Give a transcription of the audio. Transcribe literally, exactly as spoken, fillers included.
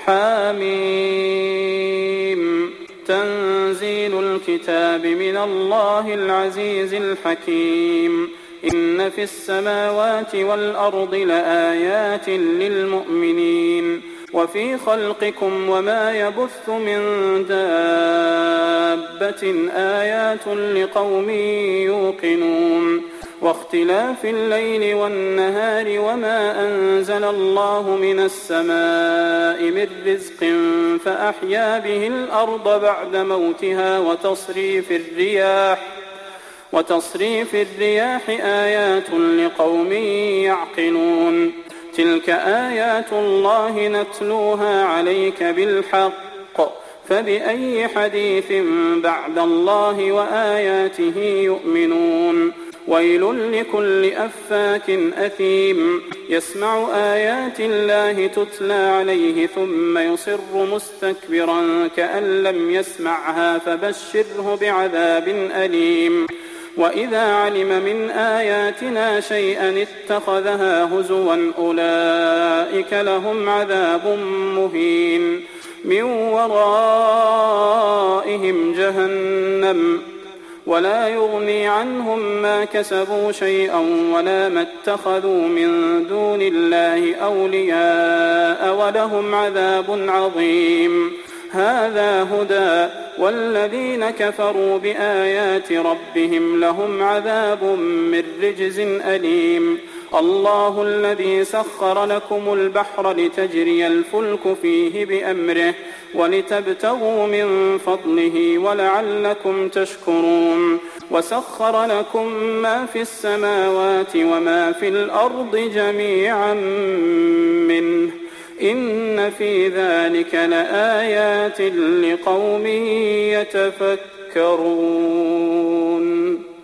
حاميم تنزيل الكتاب من الله العزيز الحكيم إن في السماوات والأرض لآيات للمؤمنين وفي خلقكم وما يبث من دابة آيات لقوم يوقنون واختلاف الليل والنهار وما أنزل الله من السماء من رزق فأحيا به الأرض بعد موتها وتصريف الرياح وتصريف الرياح آيات لقوم يعقلون تلك آيات الله نتلوها عليك بالحق فبأي حديث بعد الله وآياته يؤمنون ويل لكل أفاك أثيم يسمع آيات الله تتلى عليه ثم يصر مستكبرا كأن لم يسمعها فبشره بعذاب أليم وإذا علم من آياتنا شيئا اتخذها هزوا أولئك لهم عذاب مهين من ورائهم جهنم ولا يغني عنهم ما كسبوا شيئا ولا ما اتخذوا من دون الله أولياء ولهم عذاب عظيم هذا هدى والذين كفروا بآيات ربهم لهم عذاب من رجز أليم الله الذي سخر لكم البحر لتجري الفلك فيه بأمره ولتبتغوا من فضله ولعلكم تشكرون وسخر لكم ما في السماوات وما في الأرض جميعا منه إن في ذلك لآيات لقوم يتفكرون.